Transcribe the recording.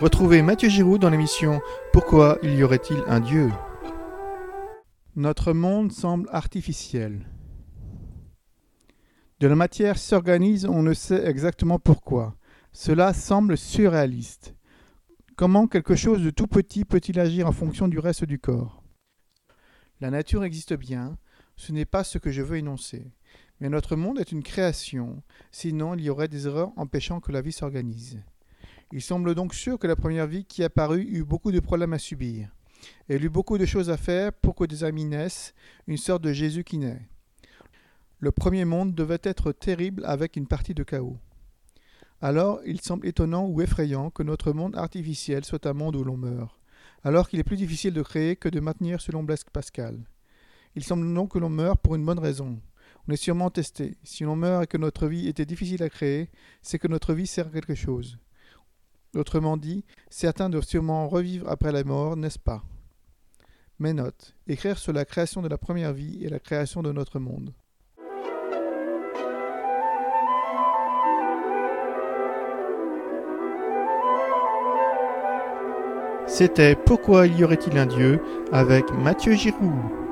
Retrouvez Mathieu Giroux dans l'émission Pourquoi y aurait-il un Dieu ? Notre monde semble artificiel. De la matière s'organise, on ne sait exactement pourquoi. Cela semble surréaliste. Comment quelque chose de tout petit peut-il agir en fonction du reste du corps ? La nature existe bien, ce n'est pas ce que je veux énoncer. Mais notre monde est une création, sinon il y aurait des erreurs empêchant que la vie s'organise. Il semble donc sûr que la première vie qui apparut eut beaucoup de problèmes à subir. Elle eut beaucoup de choses à faire pour que des amis naissent, une sorte de Jésus qui naît. Le premier monde devait être terrible avec une partie de chaos. Alors, il semble étonnant ou effrayant que notre monde artificiel soit un monde où l'on meurt, alors qu'il est plus difficile de créer que de maintenir selon Blaise Pascal. Il semble donc que l'on meurt pour une bonne raison. On est sûrement testé. Si l'on meurt et que notre vie était difficile à créer, c'est que notre vie sert à quelque chose. Autrement dit, certains doivent sûrement revivre après la mort, n'est-ce pas ? Mes notes. Écrire sur la création de la première vie et la création de notre monde. C'était Pourquoi y aurait-il un Dieu avec Mathieu Giroux.